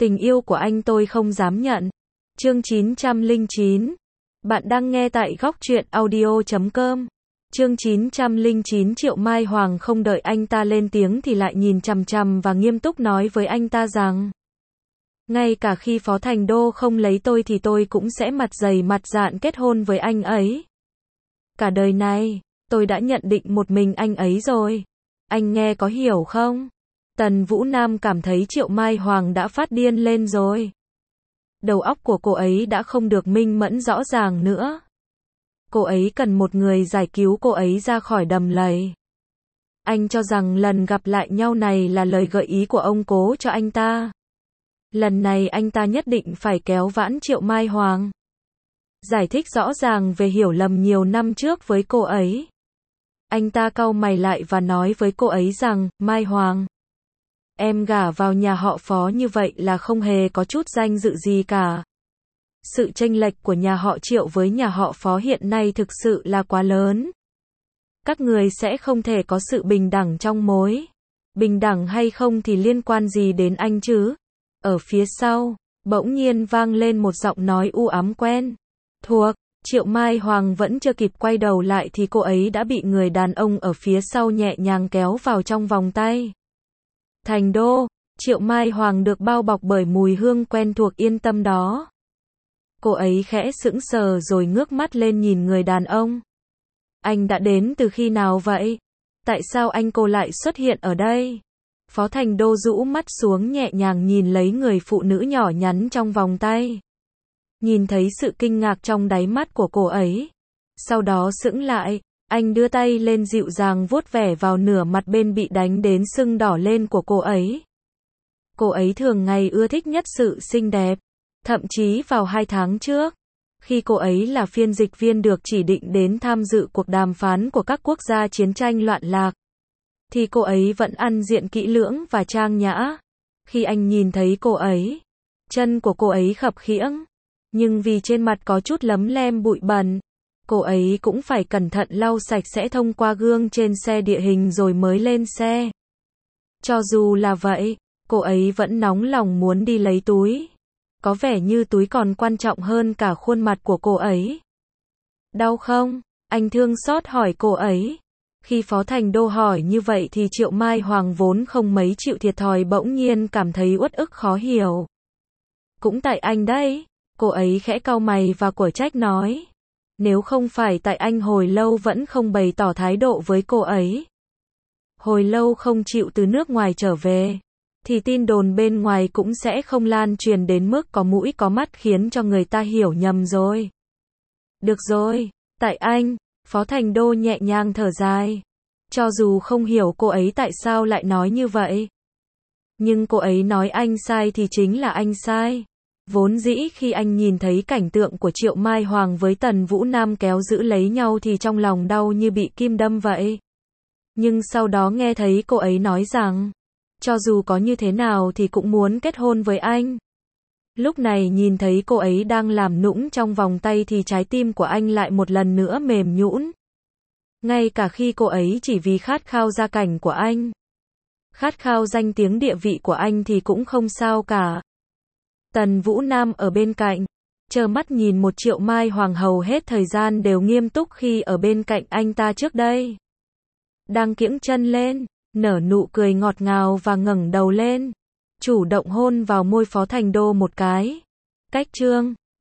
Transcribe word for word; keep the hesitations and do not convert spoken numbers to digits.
Tình yêu của anh tôi không dám nhận. Chương chín trăm lẻ chín. Bạn đang nghe tại góc truyện audio chấm com. Chương chín trăm lẻ chín. Triệu Mai Hoàng không đợi anh ta lên tiếng thì lại nhìn chằm chằm và nghiêm túc nói với anh ta rằng: ngay cả khi Phó Thành Đô không lấy tôi thì tôi cũng sẽ mặt dày mặt dạn kết hôn với anh ấy. Cả đời này, tôi đã nhận định một mình anh ấy rồi. Anh nghe có hiểu không? Tần Vũ Nam cảm thấy Triệu Mai Hoàng đã phát điên lên rồi. Đầu óc của cô ấy đã không được minh mẫn rõ ràng nữa. Cô ấy cần một người giải cứu cô ấy ra khỏi đầm lầy. Anh cho rằng lần gặp lại nhau này là lời gợi ý của ông cố cho anh ta. Lần này anh ta nhất định phải kéo vãn Triệu Mai Hoàng. Giải thích rõ ràng về hiểu lầm nhiều năm trước với cô ấy. Anh ta cau mày lại và nói với cô ấy rằng: Mai Hoàng, em gả vào nhà họ Phó như vậy là không hề có chút danh dự gì cả. Sự chênh lệch của nhà họ Triệu với nhà họ Phó hiện nay thực sự là quá lớn. Các người sẽ không thể có sự bình đẳng trong mối. Bình đẳng hay không thì liên quan gì đến anh chứ? Ở phía sau, bỗng nhiên vang lên một giọng nói u ám quen thuộc. Triệu Mai Hoàng vẫn chưa kịp quay đầu lại thì cô ấy đã bị người đàn ông ở phía sau nhẹ nhàng kéo vào trong vòng tay. Thành Đô. Triệu Mai Hoàng được bao bọc bởi mùi hương quen thuộc yên tâm đó. Cô ấy khẽ sững sờ rồi ngước mắt lên nhìn người đàn ông. Anh đã đến từ khi nào vậy? Tại sao anh cô lại xuất hiện ở đây? Phó Thành Đô rũ mắt xuống nhẹ nhàng nhìn lấy người phụ nữ nhỏ nhắn trong vòng tay. Nhìn thấy sự kinh ngạc trong đáy mắt của cô ấy. Sau đó sững lại, anh đưa tay lên dịu dàng vuốt vẻ vào nửa mặt bên bị đánh đến sưng đỏ lên của cô ấy. Cô ấy thường ngày ưa thích nhất sự xinh đẹp. Thậm chí vào hai tháng trước, khi cô ấy là phiên dịch viên được chỉ định đến tham dự cuộc đàm phán của các quốc gia chiến tranh loạn lạc, thì cô ấy vẫn ăn diện kỹ lưỡng và trang nhã. Khi anh nhìn thấy cô ấy, chân của cô ấy khập khiễng, nhưng vì trên mặt có chút lấm lem bụi bẩn, cô ấy cũng phải cẩn thận lau sạch sẽ thông qua gương trên xe địa hình rồi mới lên xe. Cho dù là vậy, cô ấy vẫn nóng lòng muốn đi lấy túi. Có vẻ như túi còn quan trọng hơn cả khuôn mặt của cô ấy. Đau không? Anh thương xót hỏi cô ấy. Khi Phó Thành Đô hỏi như vậy thì Triệu Mai Hoàng vốn không mấy chịu thiệt thòi bỗng nhiên cảm thấy uất ức khó hiểu. Cũng tại anh đấy. Cô ấy khẽ cau mày và quả trách nói. Nếu không phải tại anh hồi lâu vẫn không bày tỏ thái độ với cô ấy, hồi lâu không chịu từ nước ngoài trở về, thì tin đồn bên ngoài cũng sẽ không lan truyền đến mức có mũi có mắt khiến cho người ta hiểu nhầm rồi. Được rồi, tại anh. Phó Thành Đô nhẹ nhàng thở dài. Cho dù không hiểu cô ấy tại sao lại nói như vậy, nhưng cô ấy nói anh sai thì chính là anh sai. Vốn dĩ khi anh nhìn thấy cảnh tượng của Triệu Mai Hoàng với Tần Vũ Nam kéo giữ lấy nhau thì trong lòng đau như bị kim đâm vậy. Nhưng sau đó nghe thấy cô ấy nói rằng, cho dù có như thế nào thì cũng muốn kết hôn với anh. Lúc này nhìn thấy cô ấy đang làm nũng trong vòng tay thì trái tim của anh lại một lần nữa mềm nhũn. Ngay cả khi cô ấy chỉ vì khát khao gia cảnh của anh, khát khao danh tiếng địa vị của anh thì cũng không sao cả. Tần Vũ Nam ở bên cạnh, trơ mắt nhìn một Triệu Mai Hoàng hầu hết thời gian đều nghiêm túc khi ở bên cạnh anh ta trước đây. Đang kiễng chân lên, nở nụ cười ngọt ngào và ngẩng đầu lên, chủ động hôn vào môi Phó Thành Đô một cái. Cách chương